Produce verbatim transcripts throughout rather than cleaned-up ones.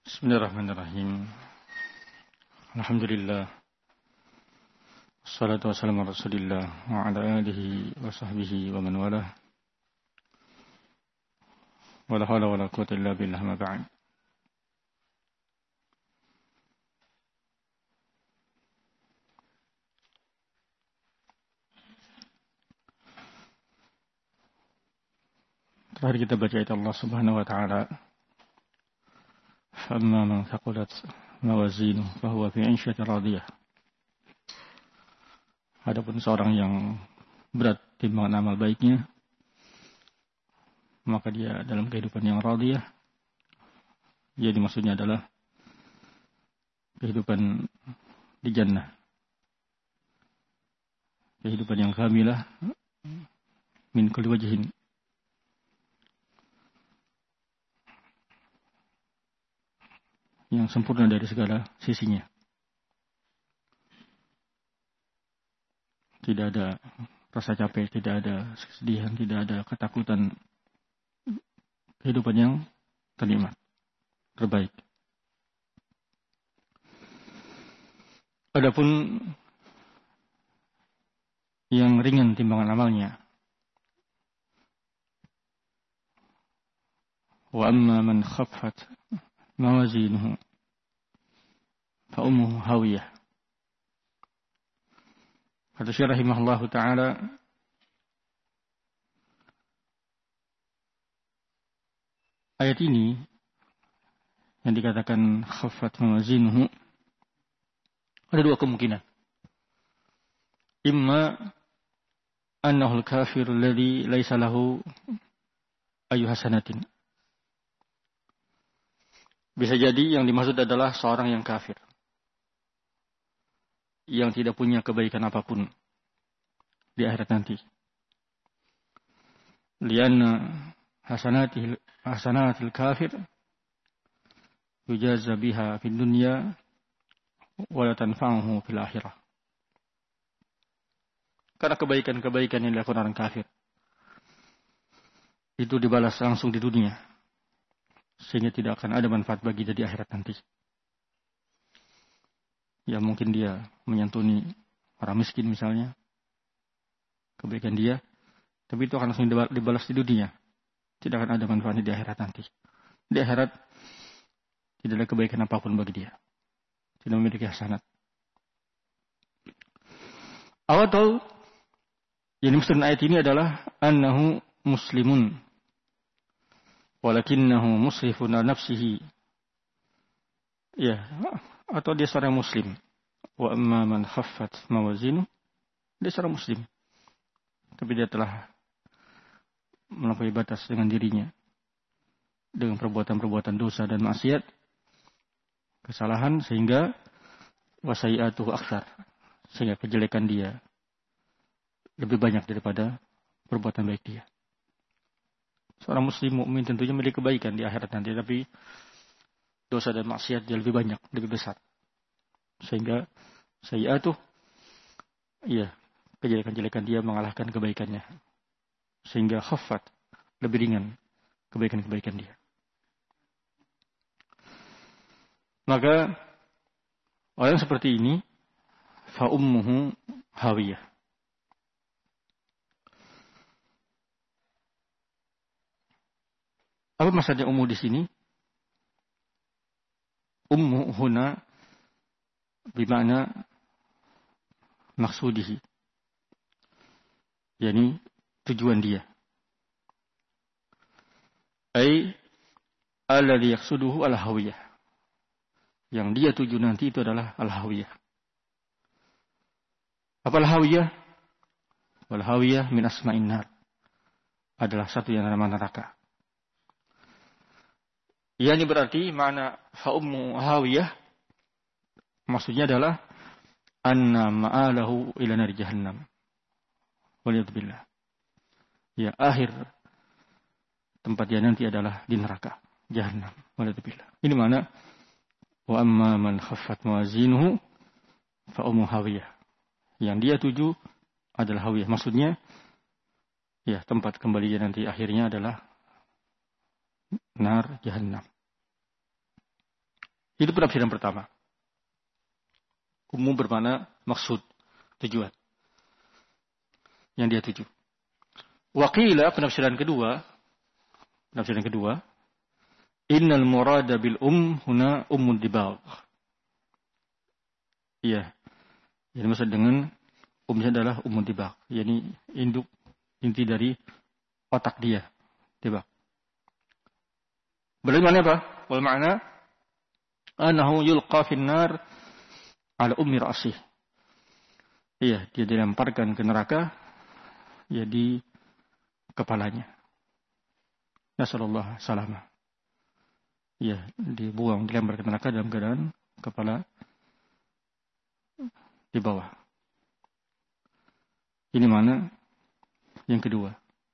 Bismillahirrahmanirrahim. Alhamdulillah. Wassalatu wassalamu ala Rasulillah wa ala alihi wa sahbihi wa man walah. Wala hawla wala quwwata illa billah ma ba'd. Terakhir kita baca ayat Allah Subhanahu wa taala. فَأَمَّا مَنْ ثَقُلَتْ مَوَازِينُهُ فَهُوَ فِي عِيشَةٍ رَاضِيَةٍ. Adapun seorang yang berat timbangan amal baiknya, maka dia dalam kehidupan yang radiyah. Jadi maksudnya adalah kehidupan di jannah, kehidupan yang kamilah min kulli wajhin, yang sempurna dari segala sisinya. Tidak ada rasa capek, tidak ada kesedihan, tidak ada ketakutan. Kehidupan yang ternikmat, terbaik. Adapun yang ringan timbangan amalnya, wa amma man khaffat mawazinuhu fa ummuhu hawiyah. Kata Syekh rahimahullahu taala, ayat ini yang dikatakan khaffat mawazinuhu, ada dua kemungkinan. Imma annahu al-kafir alladhi laysa lahu ayu hasanatin. Bisa jadi yang dimaksud adalah seorang yang kafir, yang tidak punya kebaikan apapun di akhirat nanti. Lianna hasanatil hasanatil kafir yujaza biha fid dunya wa la tanfa'uhu fil akhirah. Karena kebaikan-kebaikan yang dilakukan orang kafir itu dibalas langsung di dunia, sehingga tidak akan ada manfaat bagi dia di akhirat nanti. Ya mungkin dia menyantuni orang miskin misalnya, kebaikan dia, tapi itu akan langsung dibalas di dunia. Tidak akan ada manfaatnya di akhirat nanti. Di akhirat tidak ada kebaikan apapun bagi dia. Tidak memiliki hasanat. Atau yang dimaksud ayat ini adalah annahu muslimun walakinnahu musrifun ala nafsihi. Ya, atau dia seorang muslim. Wa amma man khaffat mawazinu, dia seorang muslim, tapi dia telah melampaui batas dengan dirinya dengan perbuatan-perbuatan dosa dan maksiat, kesalahan, sehingga wasai'atuhu aktsar, sehingga kejelekan dia lebih banyak daripada perbuatan baik dia. Seorang muslim mukmin tentunya memiliki kebaikan di akhirat nanti, tapi dosa dan maksiat dia lebih banyak, lebih besar. Sehingga sayi'atuh, iya, kejelekan-jelekan dia mengalahkan kebaikannya. Sehingga khaffat, lebih ringan kebaikan-kebaikan dia. Maka orang seperti ini fa ummuhu hawiyah. Apa maksudnya ummu di sini? Ummu huna bimana maksudihi, yakni tujuan dia. Ai alladhi yaqsuduhu al-hawiyah. Yang dia tuju nanti itu adalah al-hawiyah. Apa al-hawiyah? Wal-hawiyah min asma'in nar. Adalah satu yang nama neraka. Yani berarti makna fa ummu hawiyah, maksudnya adalah anna ma'alahu ila nar jahannam. Waliyadzubillah. Ya, akhir tempat dia nanti adalah di neraka jahannam. Waliyadzubillah. Ini makna wa amma man khaffat mawazinuhu fa ummu hawiyah. Yang dia tuju adalah hawiyah. Maksudnya ya, tempat kembali dia nanti akhirnya adalah nar jahannam. Itu penafsiran pertama. Umum bermakna maksud, tujuan. Yang dia tuju. Waqila penafsiran kedua, penafsiran kedua, innal murada bil um huna ummud dibagh. Iya. Yang maksud dengan umnya adalah ummud dibagh, yakni induk inti dari otak dia, dibagh. Berarti mana apa? Wal ma'na annahu yulqa fin nar ala ummi ra'sih. Iya, dia dilemparkan ke neraka ya di kepalanya. Nasallallahu salamah. Ya, dibuang, dilempar ke neraka dalam keadaan kepala di bawah. Ini mana? Yang kedua.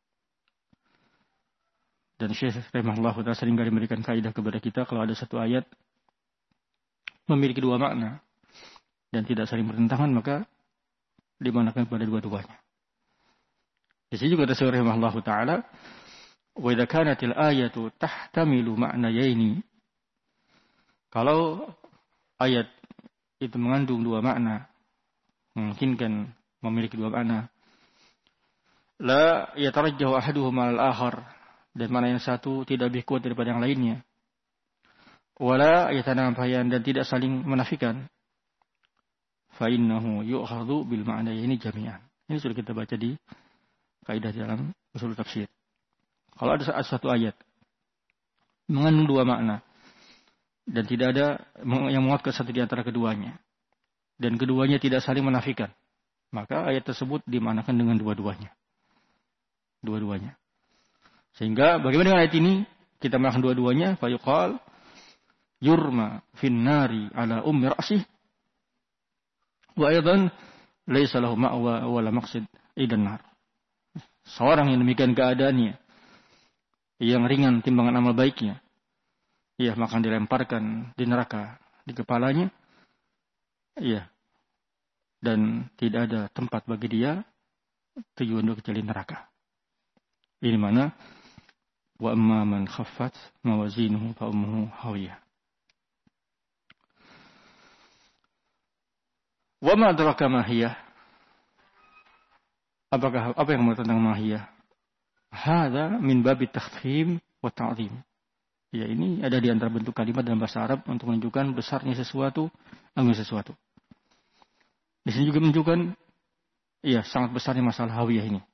Dan Syekh rahimahullah ta'ala seringkali memberikan kaidah kepada kita kalau ada satu ayat memiliki dua makna dan tidak saling bertentangan, maka dimanakan kepada dua-duanya. Di sini juga ada Syekh rahimahullah ta'ala, wa idza kanatil ayatu tahtamilu ma'nayaini. Kalau ayat itu mengandung dua makna, memungkinkan memiliki dua makna, la yatarajjahu ahaduhuma al-akhar, dan mana yang satu tidak lebih kuat daripada yang lainnya, wala yatanafayan, dan tidak saling menafikan, fa innahu yu'khadhu bil ma'nayaini jami'an. Ini sudah kita baca di kaidah dalam usul tafsir. Kalau ada satu ayat mengandung dua makna dan tidak ada yang menguatkan satu di antara keduanya, dan keduanya tidak saling menafikan, maka ayat tersebut dimanakan dengan dua-duanya. Dua-duanya. Sehingga bagaimana dengan ayat ini? Kita manakan dua-duanya, fa yuqal yurma fin nari ala ummi ra'sih wa aidan laisa lahu ma'wa wala maqsid idan nar. Seorang yang demikian keadaannya, yang ringan timbangan amal baiknya, ya maka dilemparkan di neraka di kepalanya, ya, dan tidak ada tempat bagi dia tujuan untuk kecuali neraka. Ini mana? Wa amma man khaffat mawazinuhu fa ummuhu hawiyah. Wa ma adraka ma hiya? Apakah apa yang menurut tentang mahiyah? Hada min babi takhfim wa ta'zim. Ya, ini ada di antara bentuk kalimat dalam bahasa Arab untuk menunjukkan besarnya sesuatu, agung sesuatu. Di sini juga menunjukkan ya sangat besarnya masalah hawiyah ini.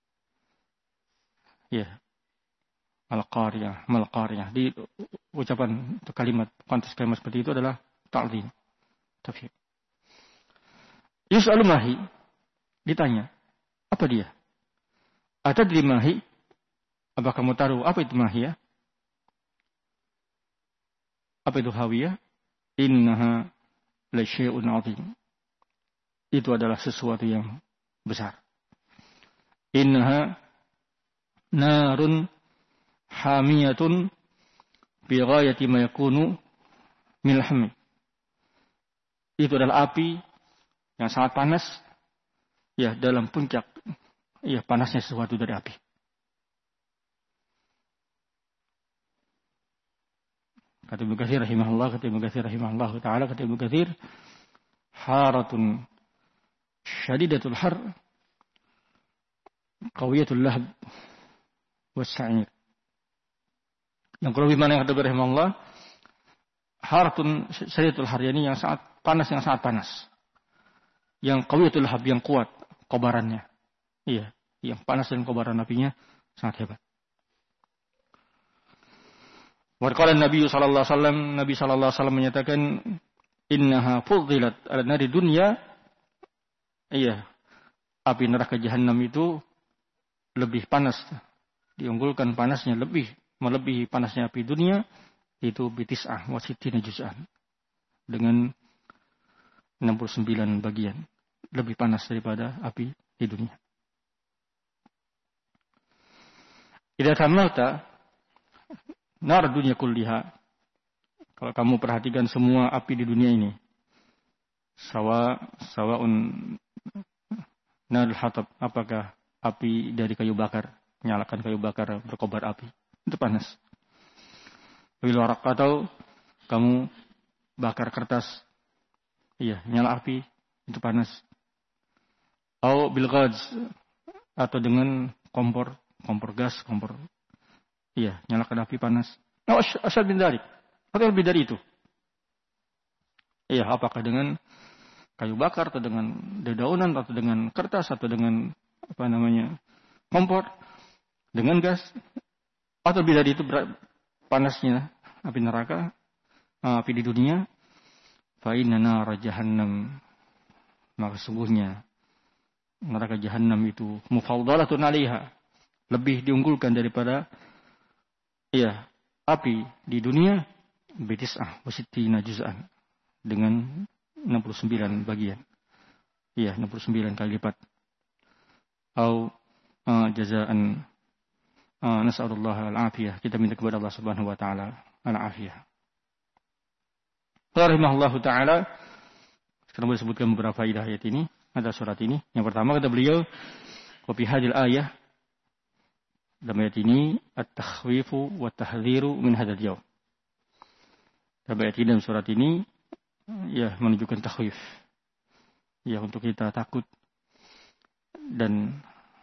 Ya. Al-qariyah, mal-qariyah. Di ucapan atau kalimat, konteks kalimat seperti itu adalah ta'zim. Tafhim. Yus'alu mahi, ditanya, apa dia? Atadri mahi? Apa kamu tahu apa itu mahiyah? Apa itu hawiyah? Innaha la syai'un 'azim. Itu adalah sesuatu yang besar. Innaha narun hamiyatun bi ghayati ma yakunu min al-hammi. Itu adalah api yang sangat panas, ya, dalam puncak ya panasnya sesuatu dari api. Kata Ibnu Katsir rahimahullah, kata Ibnu Katsir rahimahullah taala, kata Ibnu Katsir, haratun syadidatul har qawiyatul lahab was-sa'ir. Yang kalau gimana yang kata rahimahullah, haratun syadidatul har, yani yang sangat panas, yang sangat panas. Yang qawiyatul lahab, yang kuat kobarannya. Iya, yang panas dan kobaran apinya sangat hebat. Wa qala Nabi sallallahu alaihi wasallam, Nabi sallallahu alaihi wasallam menyatakan, innaha fuddilat ala nari dunya. Iya, api neraka jahanam itu lebih panas, diunggulkan panasnya lebih melebihi panasnya api dunia, itu bitis'ah wa sittina juz'an, dengan enam puluh sembilan bagian lebih panas daripada api di dunia. Idza tamalta nar dunia kulliha, kalau kamu perhatikan semua api di dunia ini, sawa sawaun narul hatab, apakah api dari kayu bakar, nyalakan kayu bakar berkobar api, itu panas. Bil warak, atau kamu bakar kertas, iya, nyala api, itu panas. Atau bil ghaz, atau dengan kompor, kompor gas, kompor, iya, nyalakan api panas. Nah, asal bin dari, atau lebih dari itu. Iya, apakah dengan kayu bakar, atau dengan dedaunan, atau dengan kertas, atau dengan apa namanya kompor, dengan gas, atau lebih dari itu panasnya api neraka, api di dunia. Fa inna nar jahannam, maka sungguhnya neraka jahanam itu mufaddalatun 'alaiha, lebih diunggulkan daripada iya api di dunia, bitis'ah wa sittina juz'an, dengan enam puluh sembilan bagian. Iya, enam puluh sembilan kali lipat. Au uh, jazaan uh, nas'alullah al-afiyah. Kita minta kepada Allah Subhanahu wa taala al-afiyah. Rahimahullahu taala. Sekarang boleh sebutkan beberapa faedah ayat ini, ada surat ini. Yang pertama kata beliau, wa fi hadhil ayah, dalam ayat ini at-takhwifu wa tahdhiru min hadzal yaum. Dalam ayat ini, dalam surat ini, ya menunjukkan takhwif, ya untuk kita takut, dan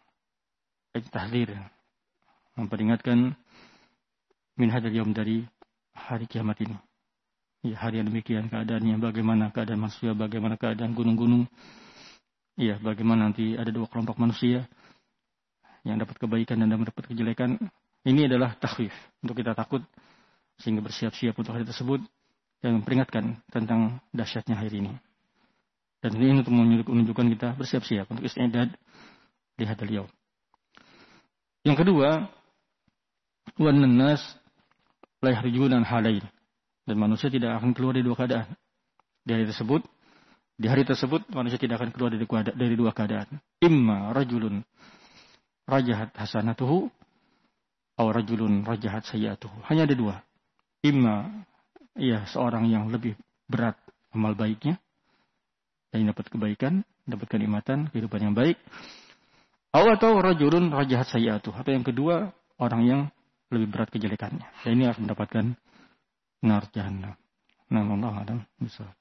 tahdhir, memperingatkan min hadzal yaum, dari hari kiamat ini. Ya, hari yang demikian keadaannya, bagaimana keadaan manusia, bagaimana keadaan gunung-gunung. Ya, bagaimana nanti ada dua kelompok manusia yang dapat kebaikan dan dapat kejelekan. Ini adalah takhwif, untuk kita takut sehingga bersiap-siap untuk hari tersebut, yang memperingatkan tentang dahsyatnya hari ini. Dan ini untuk menunjukkan kita bersiap-siap untuk istidad di hadzal yaum. Yang kedua, wan nas la yahrujuna an halain, dan manusia tidak akan keluar dari dua keadaan. Di hari tersebut, di hari tersebut manusia tidak akan keluar dari dua, dari dua keadaan. Imma rajulun rajahat hasanatuhu, atau rajulun rajahat sayyi'atuhu. Hanya ada dua. Imma, ya, seorang yang lebih berat amal baiknya, dan dapat kebaikan, dapat kenikmatan, kehidupan yang baik. Atau rajulun rajahat sayyi'atuhu. Atau yang kedua, orang yang lebih berat kejelekannya. Dan ini akan mendapatkan nar jahannam. Nah, Allah Adam bisa.